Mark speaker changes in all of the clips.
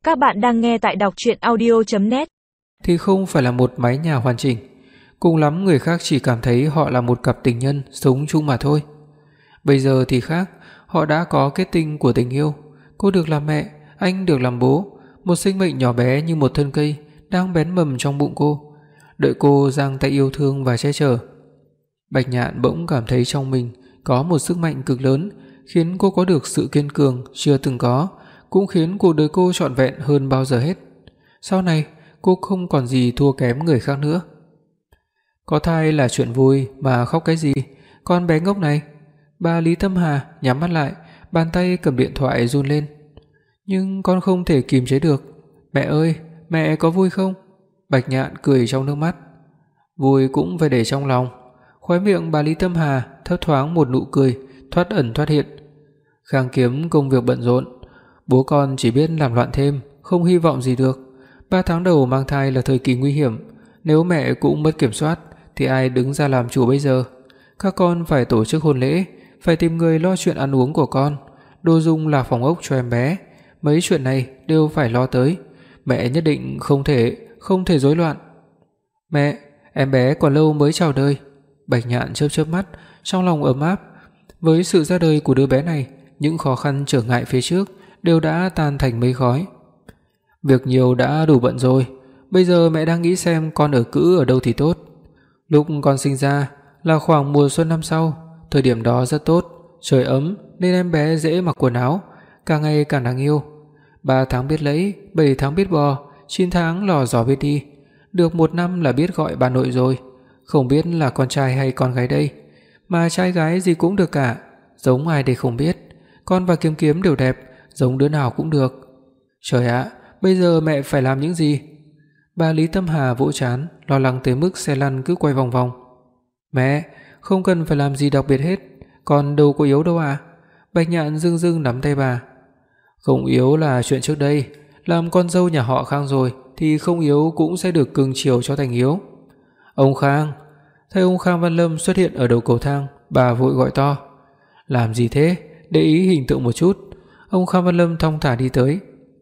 Speaker 1: Các bạn đang nghe tại đọc truyện audio.net.
Speaker 2: Thì không phải là một mái nhà hoàn chỉnh, cùng lắm người khác chỉ cảm thấy họ là một cặp tình nhân sống chung mà thôi. Bây giờ thì khác, họ đã có kết tinh của tình yêu, cô được làm mẹ, anh được làm bố, một sinh mệnh nhỏ bé như một thân cây đang bén mầm trong bụng cô, đợi cô giang tay yêu thương và che chở. Bạch Nhạn bỗng cảm thấy trong mình có một sức mạnh cực lớn, khiến cô có được sự kiên cường chưa từng có, cũng khiến cuộc đời cô trọn vẹn hơn bao giờ hết. Sau này, cô không còn gì thua kém người khác nữa. Có thai là chuyện vui mà khóc cái gì, con bé ngốc này. Bà Lý Tâm Hà nhắm mắt lại, bàn tay cầm điện thoại run lên. Nhưng con không thể kìm chế được. Mẹ ơi, mẹ có vui không? Bạch Nhạn cười trong nước mắt. Vui cũng phải để trong lòng. Khóe miệng bà Lý Tâm Hà thấp thoáng một nụ cười, thoát ẩn thoát hiện. Khang Kiếm công việc bận rộn, bố con chỉ biết làm loạn thêm, không hy vọng gì được. 3 tháng đầu mang thai là thời kỳ nguy hiểm, nếu mẹ cũng mất kiểm soát thì ai đứng ra làm chủ bây giờ? Các con phải tổ chức hôn lễ, phải tìm người lo chuyện ăn uống của con, đồ dùng là phòng ốc cho em bé, mấy chuyện này đều phải lo tới. Mẹ nhất định không thể rối loạn. Mẹ, em bé còn lâu mới chào đời. Bạch Nhạn chớp chớp mắt, trong lòng ấm áp. Với sự ra đời của đứa bé này, những khó khăn trở ngại phía trước đều đã tan thành mây khói. Việc nhiều đã đủ bận rồi, bây giờ mẹ đang nghĩ xem con ở cữ ở đâu thì tốt. Lúc con sinh ra là khoảng mùa xuân năm sau, thời điểm đó rất tốt, trời ấm nên em bé dễ mặc quần áo, càng ngày càng đáng yêu. 3 tháng biết lấy, 7 tháng biết bò, 9 tháng lò giò biết đi, được 1 năm là biết gọi bà nội rồi. Không biết là con trai hay con gái đây, mà trai gái gì cũng được cả, giống ai đây không biết. Con và Kiếm Kiếm đều đẹp, giống đứa nào cũng được. Trời ạ, bây giờ mẹ phải làm những gì? Bà Lý Tâm Hà vỗ trán, lo lắng tới mức xe lăn cứ quay vòng vòng. Mẹ, không cần phải làm gì đặc biệt hết, con đâu có yếu đâu à? Bạch Nhạn dưng dưng nắm tay bà. Không yếu là chuyện trước đây, làm con dâu nhà họ Khang rồi thì không yếu cũng sẽ được cưng chiều cho thành yếu. Ông Khang. Thấy ông Khang Văn Lâm xuất hiện ở đầu cầu thang, bà vội gọi to. Làm gì thế? Để ý hình tượng một chút. Ông Khang Văn Lâm thong thả đi tới.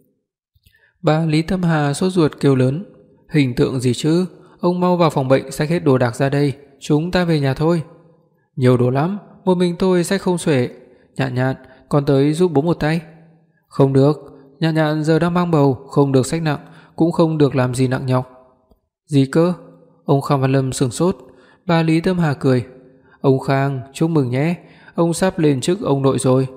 Speaker 2: Bà Lý Tâm Hà sốt ruột kêu lớn. Hình tượng gì chứ? Ông mau vào phòng bệnh xách hết đồ đạc ra đây, chúng ta về nhà thôi. Nhiều đồ lắm, một mình tôi xách không xuể. Nhạn Nhạn, con tới giúp bố một tay. Không được, Nhạn Nhạn giờ đang mang bầu, không được xách nặng, cũng không được làm gì nặng nhọc. Gì cơ? Ông Khang Văn Lâm sửng sốt. Bà Lý Tâm Hà cười. Ông Khang, chúc mừng nhé, ông sắp lên chức ông nội rồi.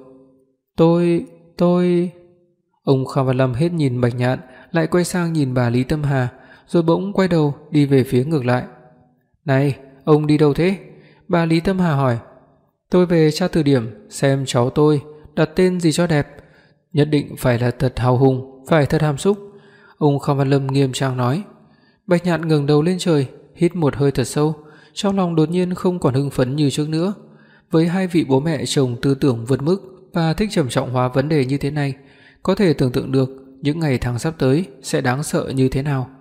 Speaker 2: Tôi... Ông Khang Văn Lâm hết nhìn Bạch Nhạn, lại quay sang nhìn bà Lý Tâm Hà, rồi bỗng quay đầu đi về phía ngược lại. Này, ông đi đâu thế? Bà Lý Tâm Hà hỏi. Tôi về tra từ điển xem cháu tôi đặt tên gì cho đẹp, nhất định phải là thật hào hùng, phải thật hàm xúc. Ông Khang Văn Lâm nghiêm trang nói. Bạch Nhạn ngẩng đầu lên trời, hít một hơi thật sâu, trong lòng đột nhiên không còn hưng phấn như trước nữa. Với hai vị bố mẹ chồng tư tưởng vượt mức và thích trầm trọng hóa vấn đề như thế này, có thể tưởng tượng được những ngày tháng sắp tới sẽ đáng sợ như thế nào.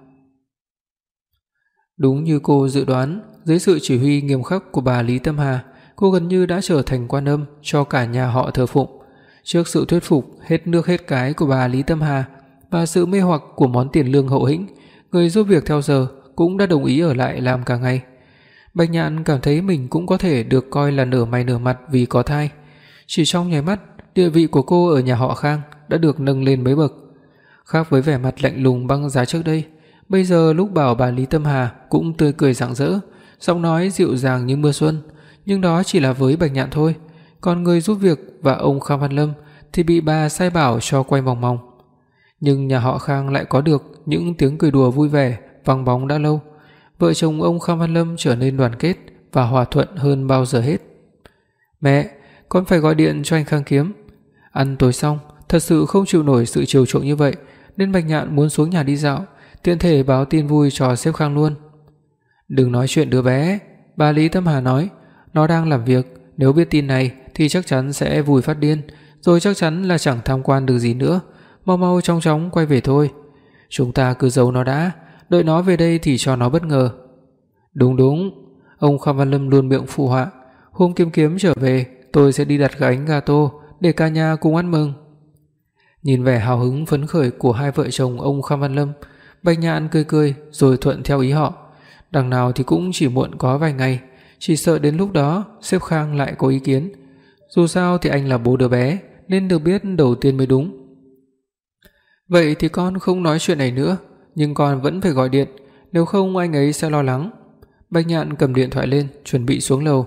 Speaker 2: Đúng như cô dự đoán, dưới sự chỉ huy nghiêm khắc của bà Lý Tâm Hà, cô gần như đã trở thành quan âm cho cả nhà họ thờ phụng. Trước sự thuyết phục hết nước hết cái của bà Lý Tâm Hà và sự mê hoặc của món tiền lương hậu hĩnh, người giúp việc theo giờ cũng đã đồng ý ở lại làm cả ngày. Bạch Nhạn cảm thấy mình cũng có thể được coi là nửa mày nửa mặt vì có thai. Chỉ trong nháy mắt, địa vị của cô ở nhà họ Khang đã được nâng lên mấy bậc. Khác với vẻ mặt lạnh lùng băng giá trước đây, bây giờ lúc bảo bà Lý Tâm Hà cũng tươi cười rạng rỡ, giọng nói dịu dàng như mưa xuân, nhưng đó chỉ là với Bạch Nhạn thôi, còn người giúp việc và ông Khang Văn Lâm thì bị bà sai bảo cho quay vòng vòng. Nhưng nhà họ Khang lại có được những tiếng cười đùa vui vẻ vang bóng đã lâu. Vợ chồng ông Khang Văn Lâm trở nên đoàn kết và hòa thuận hơn bao giờ hết. Mẹ, con phải gọi điện cho anh Khang Kiếm. Ăn tối xong, thật sự không chịu nổi sự chiều chuộng như vậy, nên Bạch Nhạn muốn xuống nhà đi dạo, tiện thể báo tin vui cho sếp Khang luôn. Đừng nói chuyện đứa bé, bà Lý Tâm Hà nói, nó đang làm việc, nếu biết tin này thì chắc chắn sẽ vui phát điên, rồi chắc chắn là chẳng tham quan được gì nữa, mau mau chóng chóng quay về thôi. Chúng ta cứ giấu nó đã, đợi nó về đây thì cho nó bất ngờ. Đúng, ông Khang Văn Lâm luôn miệng phụ họa. Hôm Kiếm Kiếm trở về, tôi sẽ đi đặt gánh gato để cả nhà cùng ăn mừng. Nhìn vẻ hào hứng phấn khởi của hai vợ chồng ông Kham Văn Lâm, Bạch Nhạn cười cười rồi thuận theo ý họ. Đằng nào thì cũng chỉ muộn có vài ngày, chỉ sợ đến lúc đó sếp Khang lại có ý kiến. Dù sao thì anh là bố đứa bé nên được biết đầu tiên mới đúng. Vậy thì con không nói chuyện này nữa, nhưng con vẫn phải gọi điện, nếu không anh ấy sẽ lo lắng. Bạch Nhạn cầm điện thoại lên, chuẩn bị xuống lầu.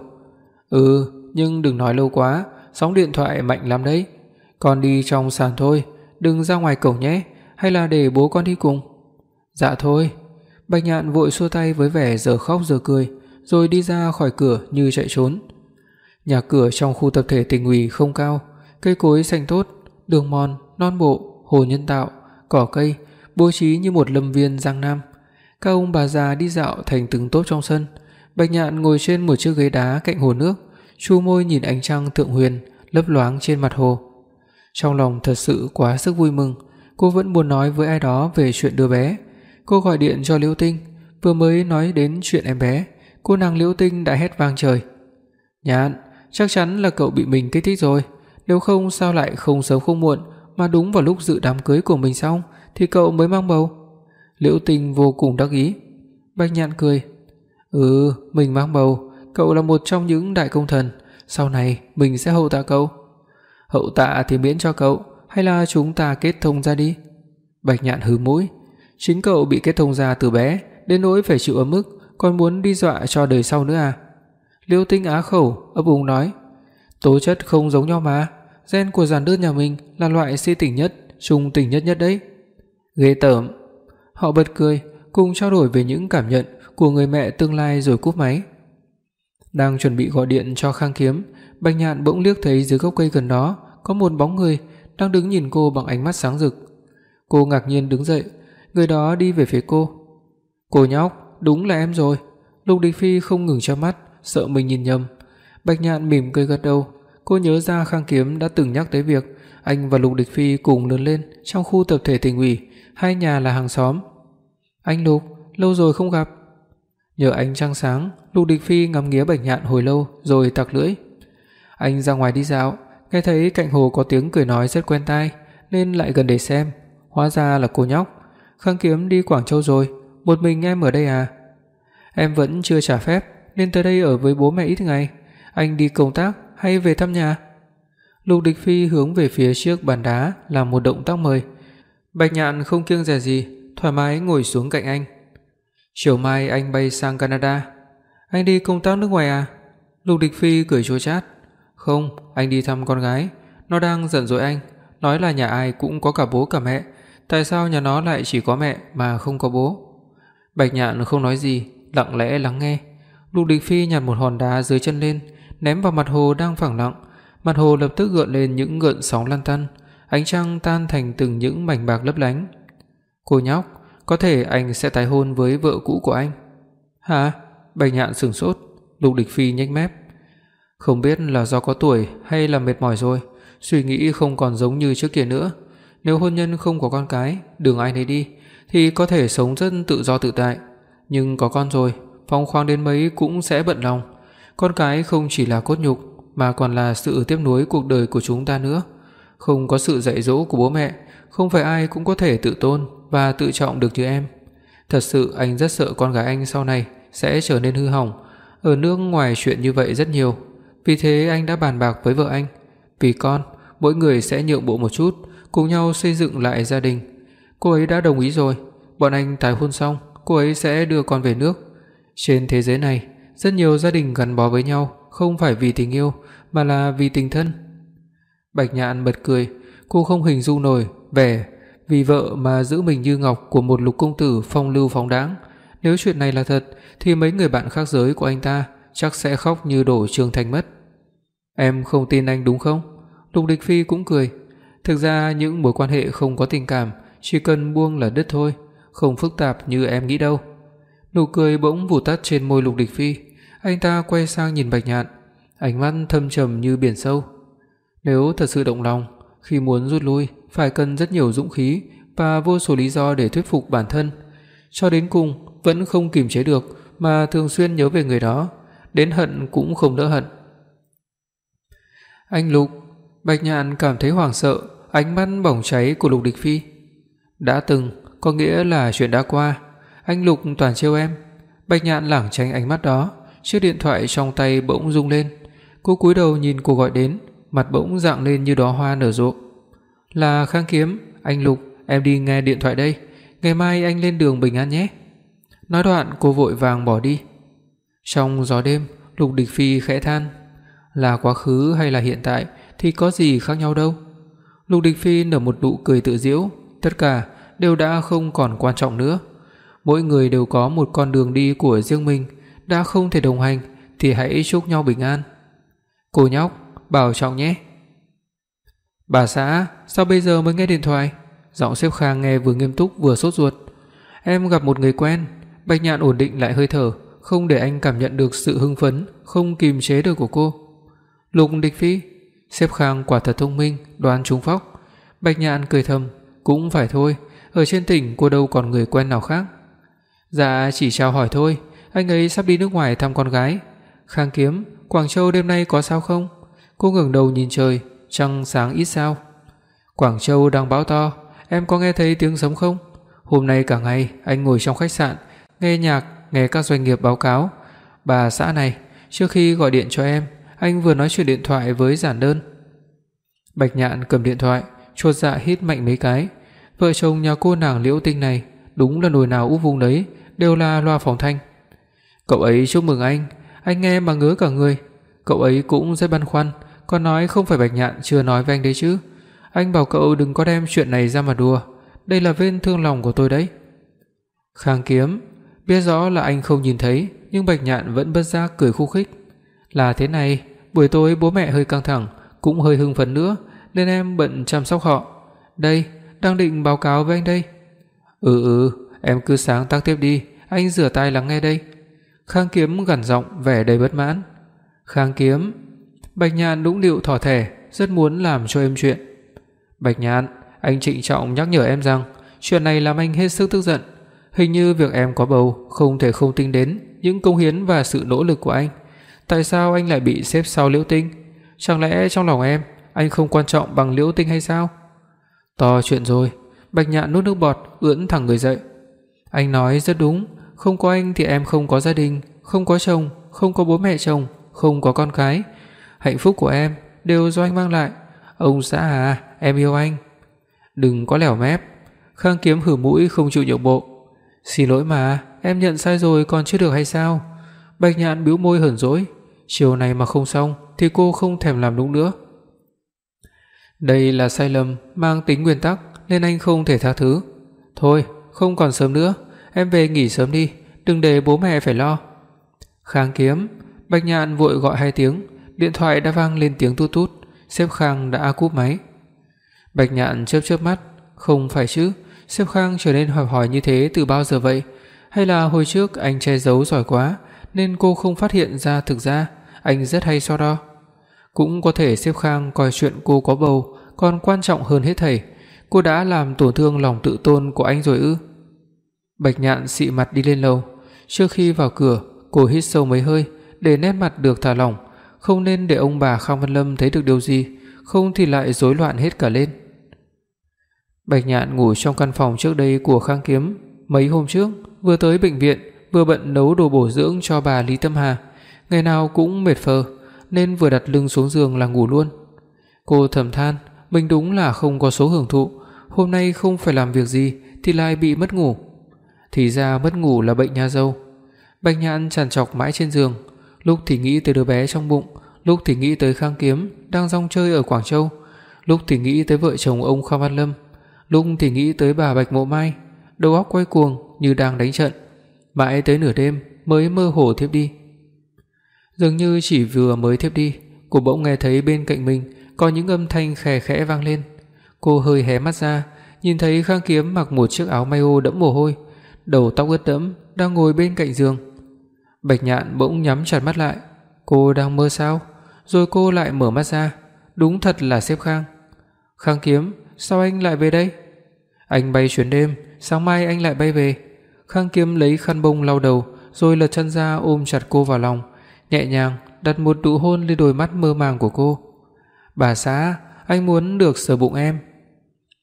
Speaker 2: Nhưng đừng nói lâu quá, sóng điện thoại mạnh lắm đấy. Con đi trong sàn thôi, đừng ra ngoài cổng nhé, hay là để bố con đi cùng? Dạ thôi. Bạch Nhạn vội xua tay với vẻ giờ khóc giờ cười, rồi đi ra khỏi cửa như chạy trốn. Nhà cửa trong khu tập thể Tỉnh ủy không cao, cây cối xanh tốt, đường mòn, non bộ, hồ nhân tạo, cỏ cây bố trí như một lâm viên Giang Nam. Các ông bà già đi dạo thành từng tốp trong sân. Bạch Nhạn ngồi trên một chiếc ghế đá cạnh hồ nước, chu môi nhìn ánh trăng thượng huyền lấp loáng trên mặt hồ. Trong lòng thật sự quá sức vui mừng, cô vẫn muốn nói với ai đó về chuyện đứa bé. Cô gọi điện cho Liễu Tinh, vừa mới nói đến chuyện em bé, cô nàng Liễu Tinh đã hét vang trời. Nhạn, chắc chắn là cậu bị mình kích thích rồi, nếu không sao lại không sớm không muộn mà đúng vào lúc dự đám cưới của mình xong thì cậu mới mang bầu. Liễu Tinh vô cùng đắc ý. Bạch Nhạn cười. Mình mang bầu, cậu là một trong những đại công thần, sau này mình sẽ hậu tạ cậu. Hậu tạ thì miễn cho cậu, hay là chúng ta kết thông ra đi? Bạch Nhạn hừ mũi. Chính cậu bị kết thông ra từ bé, đến nỗi phải chịu ấm ức, còn muốn đi dọa cho đời sau nữa à? Liễu Tinh á khẩu, ấp úng nói. Tố chất không giống nhau mà, gen của giản đơn nhà mình là loại si tình nhất, trung tình nhất đấy. Ghê tởm. Họ bật cười, cùng trao đổi về những cảm nhận của người mẹ tương lai rồi cúp máy. Đang chuẩn bị gọi điện cho Khang Kiếm, Bạch Nhạn bỗng liếc thấy dưới gốc cây gần đó có một bóng người đang đứng nhìn cô bằng ánh mắt sáng rực. Cô ngạc nhiên đứng dậy, người đó đi về phía cô. Cô nhóc, đúng là em rồi. Lục Địch Phi không ngừng chớp mắt, sợ mình nhìn nhầm. Bạch Nhạn mỉm cười gật đầu, cô nhớ ra Khang Kiếm đã từng nhắc tới việc anh và Lục Địch Phi cùng lớn lên trong khu tập thể Tỉnh ủy, hai nhà là hàng xóm. Anh Lục, lâu rồi không gặp. Nhờ ánh trăng sáng, Lục Địch Phi ngắm nghía Bạch Nhạn hồi lâu rồi tặc lưỡi. Anh ra ngoài đi dạo, nghe thấy cạnh hồ có tiếng cười nói rất quen tai nên lại gần để xem, hóa ra là cô nhóc. Khang Kiếm đi Quảng Châu rồi, một mình em ở đây à? Em vẫn chưa trả phép nên tới đây ở với bố mẹ ít ngày. Anh đi công tác hay về thăm nhà? Lục Địch Phi hướng về phía chiếc bàn đá làm một động tác mời. Bạch Nhạn không kiêng dè gì, thoải mái ngồi xuống cạnh anh. Chiều mai anh bay sang Canada. Anh đi công tác nước ngoài à? Lục Địch Phi cười chua chát. Không, anh đi thăm con gái, nó đang giận dỗi anh, nói là nhà ai cũng có cả bố cả mẹ, tại sao nhà nó lại chỉ có mẹ mà không có bố? Bạch Nhạn không nói gì, lặng lẽ lắng nghe. Lục Địch Phi nhặt một hòn đá dưới chân lên, ném vào mặt hồ đang phẳng lặng. Mặt hồ lập tức gợn lên những gợn sóng lăn tăn, ánh trăng tan thành từng những mảnh bạc lấp lánh. Cô nhóc, có thể anh sẽ tái hôn với vợ cũ của anh. Hả? Bạch Nhạn sửng sốt. Lục Địch Phi nhếch mép. Không biết là do có tuổi hay là mệt mỏi rồi, suy nghĩ không còn giống như trước kia nữa. Nếu hôn nhân không có con cái, đường ai nấy đi, thì có thể sống rất tự do tự tại. Nhưng có con rồi, phóng khoáng đến mấy cũng sẽ bận lòng. Con cái không chỉ là cốt nhục mà còn là sự tiếp nối cuộc đời của chúng ta nữa. Không có sự dạy dỗ của bố mẹ, không phải ai cũng có thể tự tôn và tự trọng được như em. Thật sự anh rất sợ con gái anh sau này sẽ trở nên hư hỏng. Ở nước ngoài chuyện như vậy rất nhiều. Vì thế anh đã bàn bạc với vợ anh, vì con, mỗi người sẽ nhượng bộ một chút, cùng nhau xây dựng lại gia đình. Cô ấy đã đồng ý rồi, bọn anh tái hôn xong, cô ấy sẽ đưa con về nước. Trên thế giới này, rất nhiều gia đình gắn bó với nhau không phải vì tình yêu mà là vì tình thân. Bạch Nhạn bật cười, cô không hình dung nổi vẻ vì vợ mà giữ mình như ngọc của một lục công tử phong lưu phóng đãng. Nếu chuyện này là thật thì mấy người bạn khác giới của anh ta chắc sẽ khóc như đổ trường thành mất. Em không tin anh đúng không? Lục Địch Phi cũng cười. Thực ra những mối quan hệ không có tình cảm chỉ cần buông là đứt thôi, không phức tạp như em nghĩ đâu. Nụ cười bỗng vụt tắt trên môi Lục Địch Phi. Anh ta quay sang nhìn Bạch Nhạn, ánh mắt thâm trầm như biển sâu. Nếu thật sự động lòng, khi muốn rút lui phải cần rất nhiều dũng khí và vô số lý do để thuyết phục bản thân. Cho đến cùng vẫn không kiềm chế được mà thường xuyên nhớ về người đó, đến hận cũng không đỡ hận. Anh Lục, Bạch Nhạn cảm thấy hoảng sợ, ánh mắt bỏng cháy của Lục Địch Phi. Đã từng có nghĩa là chuyện đã qua, anh Lục toàn trêu em. Bạch Nhạn lảng tránh ánh mắt đó, chiếc điện thoại trong tay bỗng rung lên. Cô cúi đầu nhìn cuộc gọi đến, mặt bỗng rạng lên như đóa hoa nở rộ. Là Khang Kiếm, anh Lục, em đi nghe điện thoại đây, ngày mai anh lên đường bình an nhé. Nói đoạn cô vội vàng bỏ đi. Trong gió đêm, Lục Địch Phi khẽ than, là quá khứ hay là hiện tại thì có gì khác nhau đâu. Lục Địch Phi nở một nụ cười tự giễu, tất cả đều đã không còn quan trọng nữa. Mỗi người đều có một con đường đi của riêng mình, đã không thể đồng hành thì hãy chúc nhau bình an. Cô nhóc, bảo trọng nhé. Bà xã, sao bây giờ mới nghe điện thoại? Giọng sếp Khang nghe vừa nghiêm túc vừa sốt ruột. Em gặp một người quen. Bạch Nhạn ổn định lại hơi thở, không để anh cảm nhận được sự hưng phấn không kìm chế được của cô. Lục Địch Phi, sếp Khang quả thật thông minh, đoán trúng phóc. Bạch Nhạn cười thầm, cũng phải thôi, ở trên tỉnh cô đâu còn người quen nào khác. Dạ chỉ chào hỏi thôi, anh ấy sắp đi nước ngoài thăm con gái. Khang Kiếm, Quảng Châu đêm nay có sao không? Cô ngẩng đầu nhìn trời, trăng sáng ít sao. Quảng Châu đang bão to, em có nghe thấy tiếng sấm không? Hôm nay cả ngày anh ngồi trong khách sạn, nghe nhạc, nghe các doanh nghiệp báo cáo. Bà xã này, trước khi gọi điện cho em, anh vừa nói chuyện điện thoại với giản đơn. Bạch Nhạn cầm điện thoại, chột dạ hít mạnh mấy cái. Vợ chồng nhà cô nàng Liễu Tinh này đúng là nồi nào úp vung đấy, đều là loa phóng thanh. Cậu ấy chúc mừng anh nghe mà ngứa cả người. Cậu ấy cũng rất băn khoăn, còn nói không phải Bạch Nhạn chưa nói với anh đấy chứ. Anh bảo cậu đừng có đem chuyện này ra mà đùa, đây là vết thương lòng của tôi đấy. Khang Kiếm, biết rõ là anh không nhìn thấy, nhưng Bạch Nhạn vẫn bất giác cười khúc khích. Là thế này, buổi tối bố mẹ hơi căng thẳng, cũng hơi hưng phấn nữa, nên em bận chăm sóc họ. Đây, đang định báo cáo với anh đây. Em cứ sáng tác tiếp đi, anh rửa tay lắng nghe đây. Khang Kiếm gằn giọng vẻ đầy bất mãn. Khang Kiếm, Bạch Nhạn nũng nịu thỏ thẻ, rất muốn làm cho êm chuyện. Bạch Nhạn, anh trịnh trọng nhắc nhở em rằng chuyện này làm anh hết sức tức giận. Hình như việc em có bầu không thể không tính đến những công hiến và sự nỗ lực của anh. Tại sao anh lại bị xếp sau Liễu Tinh? Chẳng lẽ trong lòng em anh không quan trọng bằng Liễu Tinh hay sao? To chuyện rồi. Bạch Nhạn nuốt nước bọt, ưỡn thẳng người dậy. Anh nói rất đúng, không có anh thì em không có gia đình, không có chồng, không có bố mẹ chồng, không có con cái. Hạnh phúc của em đều do anh mang lại. Ông xã à, em yêu anh. Đừng có lẻo mép. Khang Kiếm hử mũi không chịu nhượng bộ. Xin lỗi mà, em nhận sai rồi còn chưa được hay sao? Bạch Nhạn bĩu môi hờn dỗi. Chiều này mà không xong thì cô không thèm làm đúng nữa. Đây là sai lầm mang tính nguyên tắc nên anh không thể tha thứ. Thôi, không còn sớm nữa, em về nghỉ sớm đi, đừng để bố mẹ phải lo. Khang Kiếm, Bạch Nhạn vội gọi 2 tiếng, điện thoại đã vang lên tiếng tút tút, sếp Khang đã cúp máy. Bạch Nhạn chớp mắt, không phải chứ, sếp Khang trở nên hỏi hỏi như thế từ bao giờ vậy? Hay là hồi trước anh che giấu giỏi quá nên cô không phát hiện ra thực ra anh rất hay so đo. Cũng có thể sếp Khang coi chuyện cô có bầu còn quan trọng hơn hết thảy, cô đã làm tổn thương lòng tự tôn của anh rồi ư? Bạch Nhạn xị mặt đi lên lầu, trước khi vào cửa, cô hít sâu mấy hơi để nét mặt được thả lỏng, không nên để ông bà Khang Văn Lâm thấy được điều gì, không thì lại rối loạn hết cả lên. Bạch Nhạn ngủ trong căn phòng trước đây của Khang Kiếm, mấy hôm trước vừa tới bệnh viện, vừa bận nấu đồ bổ dưỡng cho bà Lý Tâm Hà, ngày nào cũng mệt phờ nên vừa đặt lưng xuống giường là ngủ luôn. Cô thầm than, mình đúng là không có số hưởng thụ, hôm nay không phải làm việc gì thì lại bị mất ngủ. Thì ra mất ngủ là bệnh nhà dâu. Bạch Nhạn trằn trọc mãi trên giường, lúc thì nghĩ tới đứa bé trong bụng, lúc thì nghĩ tới Khang Kiếm đang rong chơi ở Quảng Châu, lúc thì nghĩ tới vợ chồng ông Khang Văn Lâm, lúc thì nghĩ tới bà Bạch Mộ Mai, đầu óc quay cuồng như đang đánh trận, mãi tới nửa đêm mới mơ hồ thiếp đi. Dường như chỉ vừa mới thiếp đi, cô bỗng nghe thấy bên cạnh mình có những âm thanh khè khẽ vang lên. Cô hơi hé mắt ra, nhìn thấy Khang Kiếm mặc một chiếc áo maillot đẫm mồ hôi, đầu tóc ướt đẫm, đang ngồi bên cạnh giường. Bạch Nhạn bỗng nhắm chặt mắt lại. Cô đang mơ sao? Rồi cô lại mở mắt ra, đúng thật là sếp Khang. Khang Kiếm, sao anh lại về đây? Anh bay chuyến đêm, sáng mai anh lại bay về. Khang Kiếm lấy khăn bông lau đầu, rồi lật chân ra ôm chặt cô vào lòng, nhẹ nhàng đặt một nụ hôn lên đôi mắt mơ màng của cô. Bà xã, anh muốn được sờ bụng em.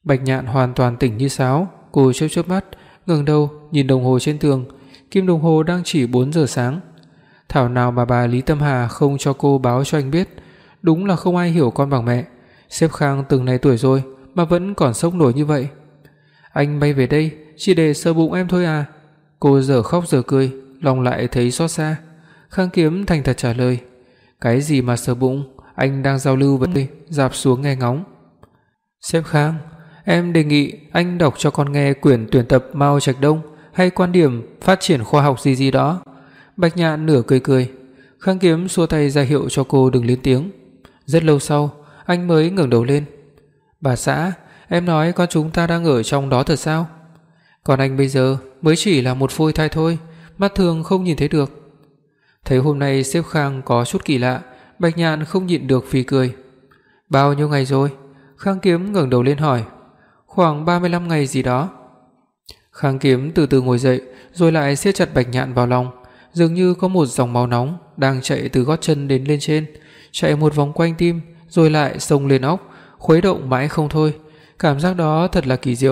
Speaker 2: Bạch Nhạn hoàn toàn tỉnh như sáo, cô chớp chớp mắt, ngẩng đầu nhìn đồng hồ trên tường, kim đồng hồ đang chỉ 4 giờ sáng. Thảo nào mà bà Lý Tâm Hà không cho cô báo cho anh biết, đúng là không ai hiểu con bằng mẹ. Sếp Khang từng này tuổi rồi mà vẫn còn sốc nổi như vậy. Anh bay về đây chỉ để sờ bụng em thôi à? Cô giờ khóc giờ cười, lòng lại thấy xót xa. Khang Kiếm thành thật trả lời, cái gì mà sờ bụng, anh đang giao lưu với tôi, dạp xuống nghe ngóng. Sếp Khang, em đề nghị anh đọc cho con nghe quyển tuyển tập Mao Trạch Đông hay quan điểm phát triển khoa học gì gì đó. Bạch Nhạn nửa cười cười. Khang Kiếm xua tay ra hiệu cho cô đừng lên tiếng. Rất lâu sau, anh mới ngẩng đầu lên. Bà xã, em nói con chúng ta đang ở trong đó thật sao? Còn anh bây giờ mới chỉ là một phôi thai thôi, mắt thường không nhìn thấy được. Thấy hôm nay sếp Khang có chút kỳ lạ, Bạch Nhạn không nhịn được phì cười. Bao nhiêu ngày rồi? Khang Kiếm ngẩng đầu lên hỏi. Khoảng 35 ngày gì đó. Khang Kiếm từ từ ngồi dậy, rồi lại siết chặt Bạch Nhạn vào lòng, dường như có một dòng máu nóng đang chạy từ gót chân đến lên trên, chạy một vòng quanh tim rồi lại xông lên óc, khuấy động mãi không thôi. Cảm giác đó thật là kỳ diệu.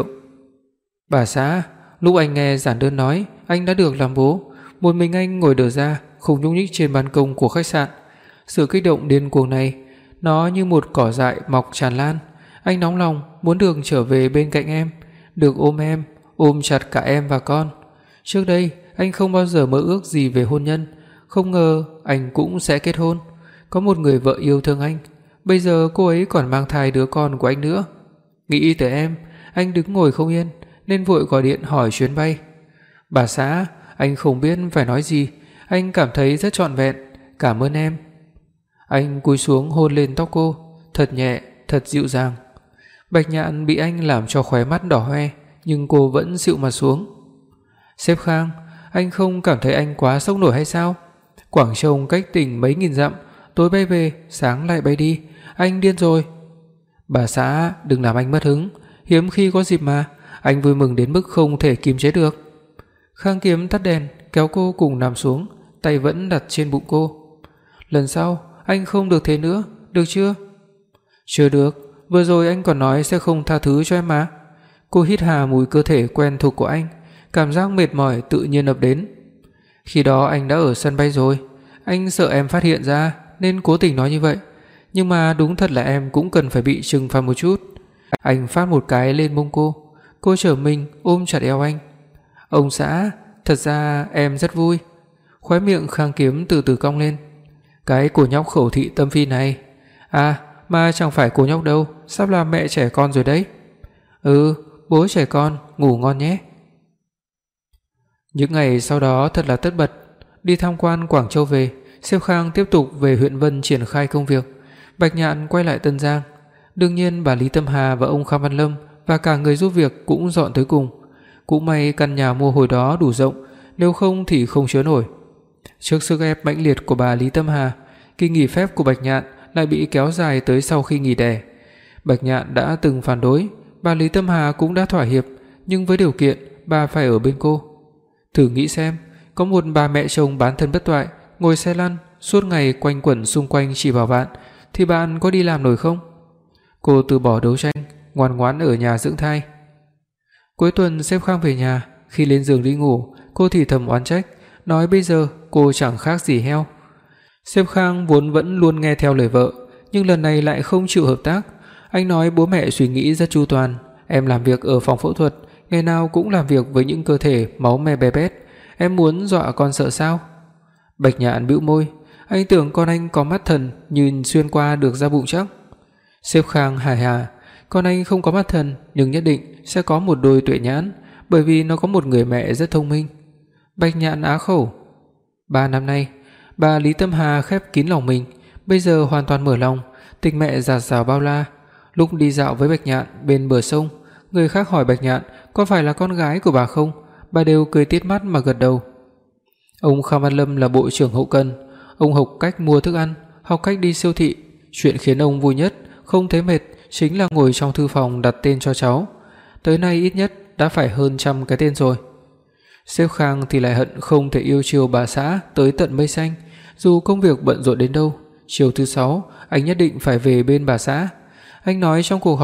Speaker 2: Bà xã, lúc anh nghe giản đơn nói anh đã được làm bố, một mình anh ngồi đờ ra, không nhúc nhích trên ban công của khách sạn. Sự kích động điên cuồng này, nó như một cỏ dại mọc tràn lan. Anh nóng lòng muốn được trở về bên cạnh em, được em, ôm chặt cả em và con. Trước đây anh không bao giờ mơ ước gì về hôn nhân, không ngờ anh cũng sẽ kết hôn, có một người vợ yêu thương anh. Bây giờ cô ấy còn mang thai đứa con của anh nữa. Nghĩ tới em, anh đứng ngồi không yên nên vội gọi điện hỏi chuyến bay. Bà xã, anh không biết phải nói gì, anh cảm thấy rất trọn vẹn, cảm ơn em. Anh cúi xuống hôn lên tóc cô, thật nhẹ, thật dịu dàng. Bạch Nhạn bị anh làm cho khóe mắt đỏ hoe, nhưng cô vẫn dịu mặt xuống. Sếp Khang, anh không cảm thấy anh quá sốc nổi hay sao? Quảng Châu cách tỉnh mấy nghìn dặm, tối bay về, sáng lại bay đi, anh điên rồi. Bà xã, đừng làm anh mất hứng, hiếm khi có dịp mà, anh vui mừng đến mức không thể kiềm chế được. Khang Kiếm tắt đèn, kéo cô cùng nằm xuống, tay vẫn đặt trên bụng cô. Lần sau anh không được thế nữa, được chưa? Chưa được, vừa rồi anh còn nói sẽ không tha thứ cho em mà. Cô hít hà mùi cơ thể quen thuộc của anh, cảm giác mệt mỏi tự nhiên ập đến. Khi đó anh đã ở sân bay rồi, anh sợ em phát hiện ra nên cố tình nói như vậy, nhưng mà đúng thật là em cũng cần phải bị trừng phạt một chút. Anh phát một cái lên mông cô trở mình ôm chặt eo anh. Ông xã, thật ra em rất vui. Khóe miệng Khang Kiếm từ từ cong lên. Cái cô nhóc khẩu thị tâm phi này. À, mà chẳng phải cô nhóc đâu, sắp làm mẹ trẻ con rồi đấy. Ừ, bố trẻ con, ngủ ngon nhé. Những ngày sau đó thật là tất bật. Đi tham quan Quảng Châu về, sếp Khang tiếp tục về huyện Vân triển khai công việc. Bạch Nhạn quay lại Tân Giang. Đương nhiên bà Lý Tâm Hà và ông Kha Văn Lâm và cả người giúp việc cũng dọn tới cùng. Cũng may căn nhà mua hồi đó đủ rộng, nếu không thì không chứa nổi. Trước sức ép mãnh liệt của bà Lý Tâm Hà, kỳ nghỉ phép của Bạch Nhạn lại bị kéo dài tới sau khi nghỉ đẻ. Bạch Nhạn đã từng phản đối, bà Lý Tâm Hà cũng đã thỏa hiệp, nhưng với điều kiện bà phải ở bên cô. Thử nghĩ xem, có một bà mẹ chồng bán thân bất toại, ngồi xe lăn suốt ngày quanh quẩn xung quanh chỉ bảo bạn, thì bạn có đi làm nổi không? Cô từ bỏ đấu tranh, ngoan ngoãn ở nhà dưỡng thai. Cuối tuần sếp Khang về nhà, khi lên giường đi ngủ, cô thì thầm oán trách, nói bây giờ cô chẳng khác gì heo. Sếp Khang vốn vẫn luôn nghe theo lời vợ, nhưng lần này lại không chịu hợp tác. Anh nói bố mẹ suy nghĩ rất chu toàn, em làm việc ở phòng phẫu thuật, ngày nào cũng làm việc với những cơ thể máu me be bét, em muốn dọa con sợ sao? Bạch Nhạn bĩu môi, anh tưởng con anh có mắt thần nhìn xuyên qua được ra bụng chắc. Sếp Khang hài hà, con anh không có mắt thần nhưng nhất định sẽ có một đôi tuệ nhãn, bởi vì nó có một người mẹ rất thông minh. Bạch Nhạn á khẩu. 3 năm nay, bà Lý Tâm Hà khép kín lòng mình, bây giờ hoàn toàn mở lòng, tình mẹ dạt dào bao la. Lúc đi dạo với Bạch Nhạn bên bờ sông, người khác hỏi Bạch Nhạn có phải là con gái của bà không, bà đều cười tít mắt mà gật đầu. Ông Kha Văn Lâm là bộ trưởng hậu cần, ông học cách mua thức ăn, học cách đi siêu thị. Chuyện khiến ông vui nhất, không thấy mệt chính là ngồi trong thư phòng đặt tên cho cháu. Tới nay ít nhất đã phải hơn 100 cái tên rồi. Sếp Khang thì lại hận không thể yêu chiều bà xã tới tận mây xanh, dù công việc bận rộn đến đâu, chiều thứ 6 anh nhất định phải về bên bà xã. Anh nói trong cuộc họp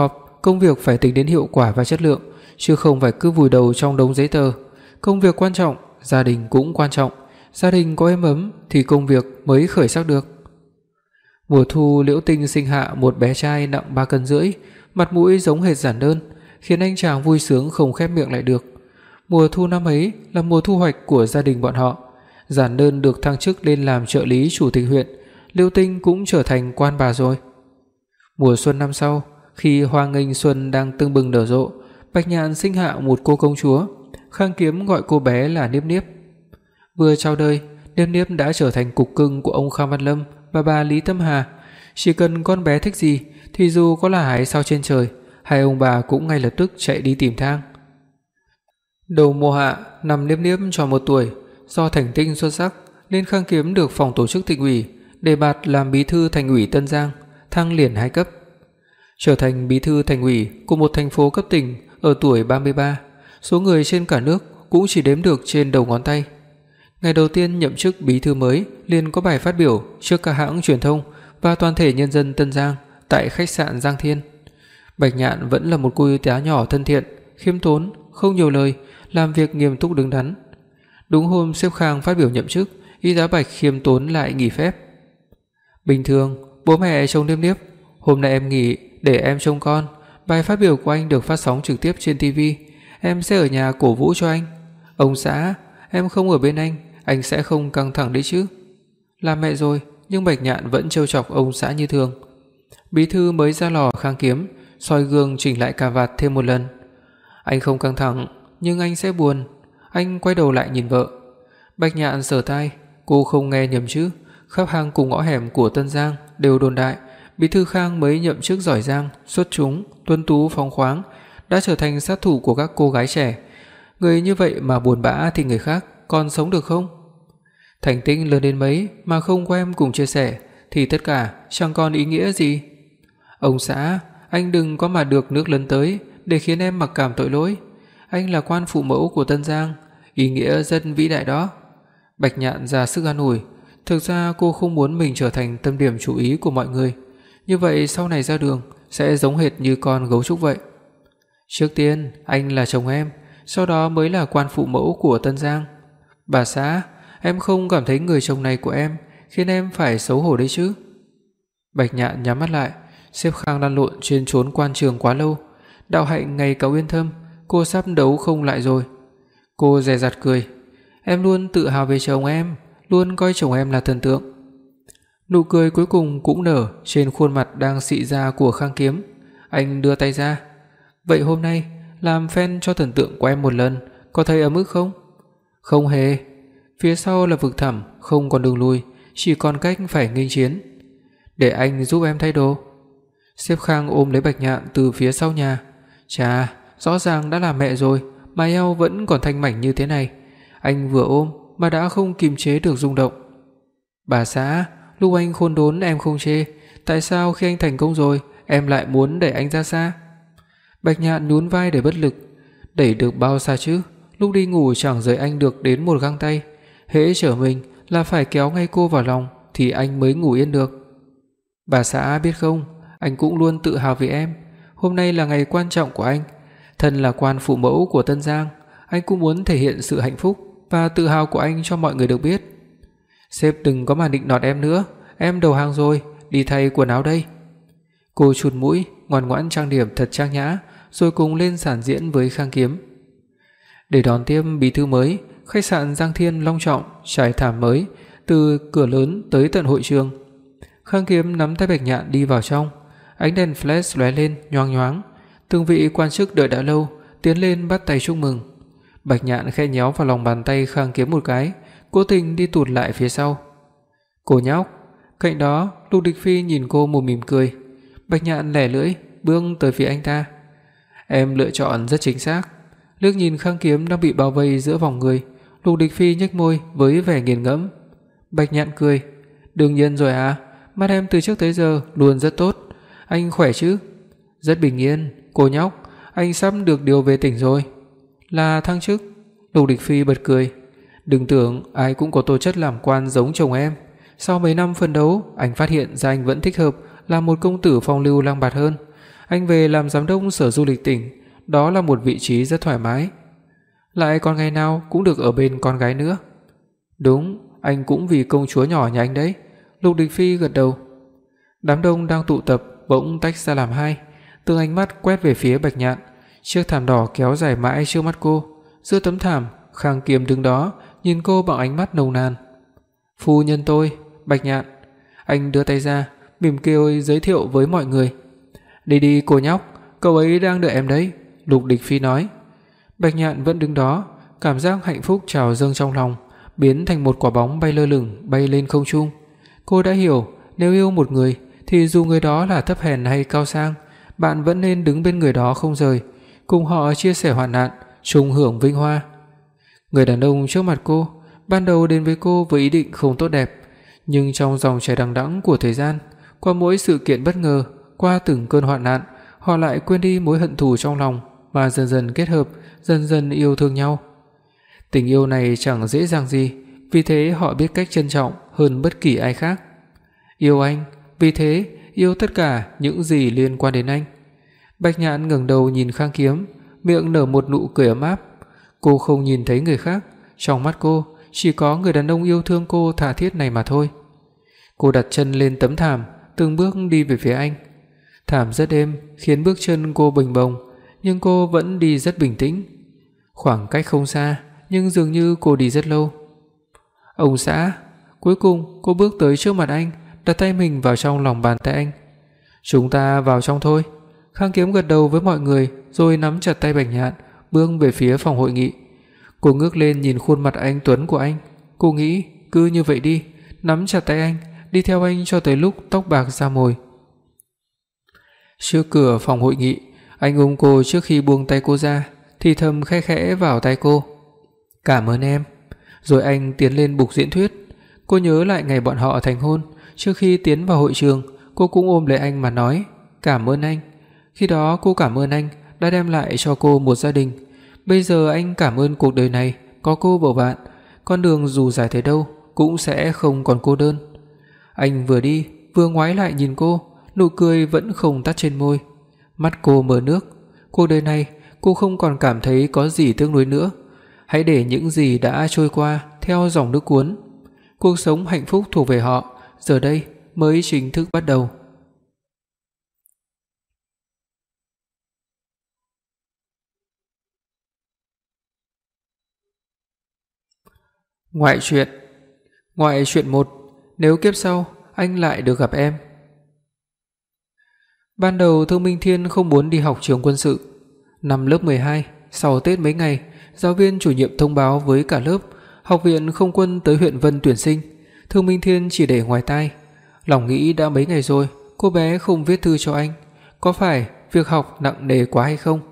Speaker 2: công việc phải tính đến hiệu quả và chất lượng, chứ không phải cứ vùi đầu trong đống giấy tờ. Công việc quan trọng, gia đình cũng quan trọng. Gia đình có êm ấm thì công việc mới khởi sắc được. Mùa thu, Liễu Tinh sinh hạ một bé trai nặng 3,5 cân, mặt mũi giống hệt Giản Đơn, khiến anh chàng vui sướng không khép miệng lại được. Mùa thu năm ấy là mùa thu hoạch của gia đình bọn họ. Giản Đơn được thăng chức lên làm trợ lý chủ tịch huyện, Liễu Tinh cũng trở thành quan bà rồi. Mùa xuân năm sau, khi hoa nghênh xuân đang tưng bừng nở rộ, Bạch Nhạn sinh hạ một cô công chúa. Khang Kiếm gọi cô bé là Niếp Niếp. Vừa chào đời, Niếp Niếp đã trở thành cục cưng của ông Khang Văn Lâm và bà Lý Tâm Hà. Chỉ cần con bé thích gì thì dù có là hải sao trên trời, hai ông bà cũng ngay lập tức chạy đi tìm thang. Đầu mùa hạ, năm Niếp Niếp tròn 1 tuổi, do thành tích xuất sắc nên Khang Kiếm được phòng tổ chức tỉnh ủy đề bạt làm bí thư thành ủy Tân Giang, thăng liền 2 cấp. Trở thành bí thư thành ủy của một thành phố cấp tỉnh ở tuổi 33, số người trên cả nước cũng chỉ đếm được trên đầu ngón tay. Ngày đầu tiên nhậm chức bí thư mới liền có bài phát biểu trước các hãng truyền thông và toàn thể nhân dân Tân Giang tại khách sạn Giang Thiên. Bạch Nhạn vẫn là một cô y tá nhỏ thân thiện, khiêm tốn, không nhiều lời, làm việc nghiêm túc đứng đắn. Đúng hôm sếp Khang phát biểu nhậm chức, y tá Bạch khiêm tốn lại nghỉ phép. Bình thường bố mẹ trông Niếp Niếp, hôm nay em nghỉ để em trông con. Bài phát biểu của anh được phát sóng trực tiếp trên TV, em sẽ ở nhà cổ vũ cho anh. Ông xã, em không ở bên anh sẽ không căng thẳng đấy chứ. Là mẹ rồi, nhưng Bạch Nhạn vẫn trêu chọc ông xã như thường. Bí thư mới ra lò Khang Kiếm soi gương chỉnh lại cà vạt thêm một lần. Anh không căng thẳng, nhưng anh sẽ buồn. Anh quay đầu lại nhìn vợ. Bạch Nhạn sờ tai, cô không nghe nhầm chứ? Khắp hang cùng ngõ hẻm của Tân Giang đều đồn đại bí thư Khang mới nhậm chức giỏi giang, xuất chúng, tuấn tú phóng khoáng, đã trở thành sát thủ của các cô gái trẻ. Người như vậy mà buồn bã thì người khác còn sống được không? Thành tích lớn đến mấy mà không có em cùng chia sẻ thì tất cả chẳng còn ý nghĩa gì. Ông xã, anh đừng có mà được nước lấn tới để khiến em mặc cảm tội lỗi. Anh là quan phụ mẫu của Tân Giang, ý nghĩa rất vĩ đại đó. Bạch Nhạn ra sức an ủi. Thực ra cô không muốn mình trở thành tâm điểm chú ý của mọi người. Như vậy sau này ra đường sẽ giống hệt như con gấu trúc vậy. Trước tiên anh là chồng em, sau đó mới là quan phụ mẫu của Tân Giang. Bà xã, em không cảm thấy người chồng này của em khiến em phải xấu hổ đấy chứ? Bạch Nhạn nhắm mắt lại. Sếp Khang lăn lộn trên chốn quan trường quá lâu, đạo hạnh ngày càng uyên thâm, cô sắp đấu không lại rồi. Cô dè dặt cười. Em luôn tự hào về chồng em, luôn coi chồng em là thần tượng. Nụ cười cuối cùng cũng nở trên khuôn mặt đang xị ra của Khang Kiếm. Anh đưa tay ra. Vậy hôm nay làm fan cho thần tượng của em một lần, có thấy ấm ức không? Không hề. Phía sau là vực thẳm, không còn đường lui, chỉ còn cách phải nghênh chiến. Để anh giúp em thay đồ. Sếp Khang ôm lấy Bạch Nhạn từ phía sau nhà. Chà, rõ ràng đã là mẹ rồi mà eo vẫn còn thanh mảnh như thế này. Anh vừa ôm mà đã không kiềm chế được rung động. Bà xã, lúc anh khôn đốn em không chê, tại sao khi anh thành công rồi em lại muốn đẩy anh ra xa? Bạch Nhạn nhún vai để bất lực. Đẩy được bao xa chứ? Lúc đi ngủ chẳng rời anh được đến một găng tay. Hễ trở mình là phải kéo ngay cô vào lòng thì anh mới ngủ yên được. Bà xã biết không, anh cũng luôn tự hào về em. Hôm nay là ngày quan trọng của anh. Thân là quan phụ mẫu của Tân Giang, anh cũng muốn thể hiện sự hạnh phúc và tự hào của anh cho mọi người được biết. Sếp đừng có mà nịnh nọt em nữa, em đầu hàng rồi, đi thay quần áo đây. Cô chụt mũi, ngoan ngoãn trang điểm thật trang nhã, rồi cùng lên sàn diễn với Khang Kiếm. Để đón tiếp bí thư mới, khách sạn Giang Thiên long trọng trải thảm mới từ cửa lớn tới tận hội trường. Khang Kiếm nắm tay Bạch Nhạn đi vào trong, ánh đèn flash lóe lên nhoáng nhoáng. Từng vị quan chức đợi đã lâu tiến lên bắt tay chúc mừng. Bạch Nhạn khẽ nhéo vào lòng bàn tay Khang Kiếm một cái, cố tình đi tụt lại phía sau. Cô nhóc. Cạnh đó Lục Địch Phi nhìn cô một mỉm cười. Bạch Nhạn lẻ lưỡi bước tới phía anh ta. Em lựa chọn rất chính xác. Liếc nhìn Khang Kiếm đang bị bao vây giữa vòng người, Lục Địch Phi nhếch môi với vẻ nghiền ngẫm. Bạch Nhạn cười. Đương nhiên rồi à, mắt em từ trước tới giờ luôn rất tốt. Anh khỏe chứ? Rất bình yên. Cô nhóc, anh sắp được điều về tỉnh rồi. Là thăng chức? Lục Địch Phi bật cười. Đừng tưởng ai cũng có tố chất làm quan giống chồng em. Sau mấy năm phân đấu, anh phát hiện ra anh vẫn thích hợp làm một công tử phong lưu lang bạt hơn. Anh về làm giám đốc sở du lịch tỉnh, đó là một vị trí rất thoải mái. Lại còn ngày nào cũng được ở bên con gái nữa. Đúng, anh cũng vì công chúa nhỏ nhà anh đấy. Lục Địch Phi gật đầu. Đám đông đang tụ tập bỗng tách ra làm hai, từng ánh mắt quét về phía Bạch Nhạn. Chiếc thảm đỏ kéo dài mãi trước mắt cô. Giữa tấm thảm, Khang Kiếm đứng đó, nhìn cô bằng ánh mắt nồng nàn. "Phu nhân tôi, Bạch Nhạn." Anh đưa tay ra, mỉm cười giới thiệu với mọi người. "Đi đi cô nhóc, cậu ấy đang đợi em đấy." Lục Địch Phi nói. Bạch Nhạn vẫn đứng đó, cảm giác hạnh phúc trào dâng trong lòng, biến thành một quả bóng bay lơ lửng bay lên không trung. Cô đã hiểu, nếu yêu một người thì dù người đó là thấp hèn hay cao sang, bạn vẫn nên đứng bên người đó không rời, cùng họ chia sẻ hoạn nạn, chung hưởng vinh hoa. Người đàn ông trước mặt cô, ban đầu đến với cô với ý định không tốt đẹp, nhưng trong dòng chảy đằng đẵng của thời gian, qua mỗi sự kiện bất ngờ, qua từng cơn hoạn nạn, họ lại quên đi mối hận thù trong lòng mà dần dần kết hợp, dần dần yêu thương nhau. Tình yêu này chẳng dễ dàng gì, vì thế họ biết cách trân trọng hơn bất kỳ ai khác. Yêu anh, vì thế yêu tất cả những gì liên quan đến anh. Bạch Nhạn ngẩng đầu nhìn Khang Kiếm, miệng nở một nụ cười ấm áp. Cô không nhìn thấy người khác, trong mắt cô chỉ có người đàn ông yêu thương cô tha thiết này mà thôi. Cô đặt chân lên tấm thảm, từng bước đi về phía anh. Thảm rất êm, khiến bước chân cô bềnh bồng, nhưng cô vẫn đi rất bình tĩnh. Khoảng cách không xa, nhưng dường như cô đi rất lâu. "Ông xã." Cuối cùng cô bước tới trước mặt anh, đặt tay mình vào trong lòng bàn tay anh. "Chúng ta vào trong thôi." Khang Kiếm gật đầu với mọi người rồi nắm chặt tay Bạch Nhạn, bước về phía phòng hội nghị. Cô ngước lên nhìn khuôn mặt anh tuấn của anh. Cô nghĩ cứ như vậy đi, nắm chặt tay anh, đi theo anh cho tới lúc tóc bạc ra mồi. Trước cửa phòng hội nghị, anh ôm cô trước khi buông tay cô ra, thì thầm khẽ khẽ vào tai cô. "Cảm ơn em." Rồi anh tiến lên bục diễn thuyết. Cô nhớ lại ngày bọn họ thành hôn, trước khi tiến vào hội trường, cô cũng ôm lấy anh mà nói, "Cảm ơn anh." Khi đó cô cảm ơn anh đã đem lại cho cô một gia đình. Bây giờ anh cảm ơn cuộc đời này có cô bầu bạn, con đường dù dài thế đâu cũng sẽ không còn cô đơn. Anh vừa đi vừa ngoái lại nhìn cô, nụ cười vẫn không tắt trên môi. Mắt cô mờ nước. Cuộc đời này cô không còn cảm thấy có gì tiếc nuối nữa. Hãy để những gì đã trôi qua theo dòng nước cuốn. Cuộc sống hạnh phúc thuộc về họ, giờ đây mới chính thức bắt đầu. Ngoại truyện. Ngoại truyện 1. Nếu kiếp sau anh lại được gặp em. Ban đầu Thương Minh Thiên không muốn đi học trường quân sự. Năm lớp 12, sau Tết mấy ngày, giáo viên chủ nhiệm thông báo với cả lớp học viện không quân tới huyện Vân tuyển sinh. Thương Minh Thiên chỉ để ngoài tai, lòng nghĩ đã mấy ngày rồi cô bé không viết thư cho anh, có phải việc học nặng nề quá hay không?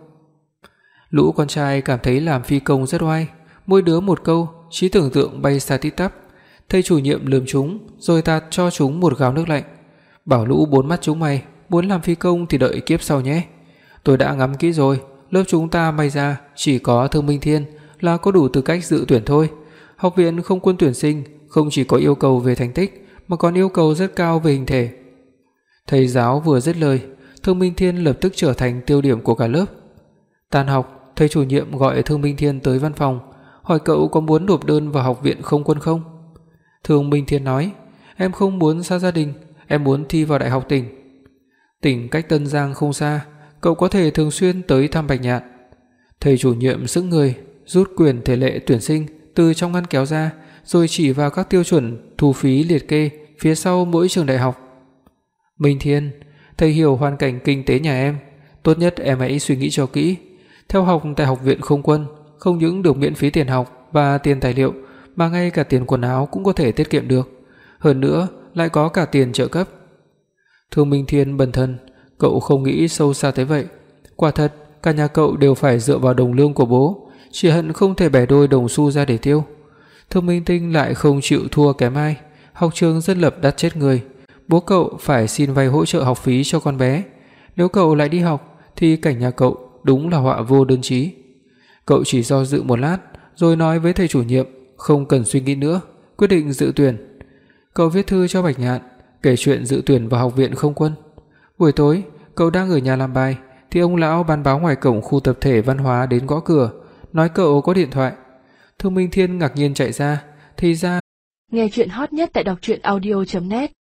Speaker 2: Lũ con trai cảm thấy làm phi công rất oai, mỗi đứa một câu, trí tưởng tượng bay xa tít tắp. Thầy chủ nhiệm lườm chúng rồi tạt cho chúng một gáo nước lạnh, bảo lũ bốn mắt chúng mày, muốn làm phi công thì đợi kiếp sau nhé. Tôi đã ngắm kỹ rồi, lớp chúng ta may ra chỉ có Thương Minh Thiên là có đủ tư cách dự tuyển thôi. Học viện không quân tuyển sinh không chỉ có yêu cầu về thành tích mà còn yêu cầu rất cao về hình thể. Thầy giáo vừa dứt lời, Thương Minh Thiên lập tức trở thành tiêu điểm của cả lớp. Tan học, thầy chủ nhiệm gọi Thương Minh Thiên tới văn phòng, hỏi cậu có muốn nộp đơn vào học viện không quân không. Thương Minh Thiên nói, em không muốn xa gia đình, em muốn thi vào đại học tỉnh. Tỉnh cách Tân Giang không xa, cậu có thể thường xuyên tới thăm Bạch Nhạn. Thầy chủ nhiệm sững người, rút quyển thể lệ tuyển sinh từ trong ngăn kéo ra, rồi chỉ vào các tiêu chuẩn thu phí liệt kê phía sau mỗi trường đại học. Minh Thiên, thầy hiểu hoàn cảnh kinh tế nhà em, tốt nhất em hãy suy nghĩ cho kỹ. Theo học tại học viện không quân, không những được miễn phí tiền học và tiền tài liệu, mà ngay cả tiền quần áo cũng có thể tiết kiệm được. Hơn nữa, lại có cả tiền trợ cấp. Thương Minh Thiên bần thần, cậu không nghĩ sâu xa tới vậy. Quả thật, cả nhà cậu đều phải dựa vào đồng lương của bố, chỉ hận không thể bẻ đôi đồng xu ra để tiêu. Thương Minh Tinh lại không chịu thua kém ai, học trường dân lập đắt chết người. Bố cậu phải xin vay hỗ trợ học phí cho con bé. Nếu cậu lại đi học thì cảnh nhà cậu đúng là họa vô đơn chí. Cậu chỉ do dự một lát rồi nói với thầy chủ nhiệm không cần suy nghĩ nữa, quyết định dự tuyển. Cậu viết thư cho Bạch Nhạn, kể chuyện dự tuyển vào học viện không quân. Buổi tối, cậu đang ở nhà làm bài thì ông lão bán báo ngoài cổng khu tập thể văn hóa đến gõ cửa, nói cậu có điện thoại. Thương Minh Thiên ngạc nhiên chạy ra, thì ra
Speaker 1: nghe chuyện hot nhất tại đọc truyện audio.net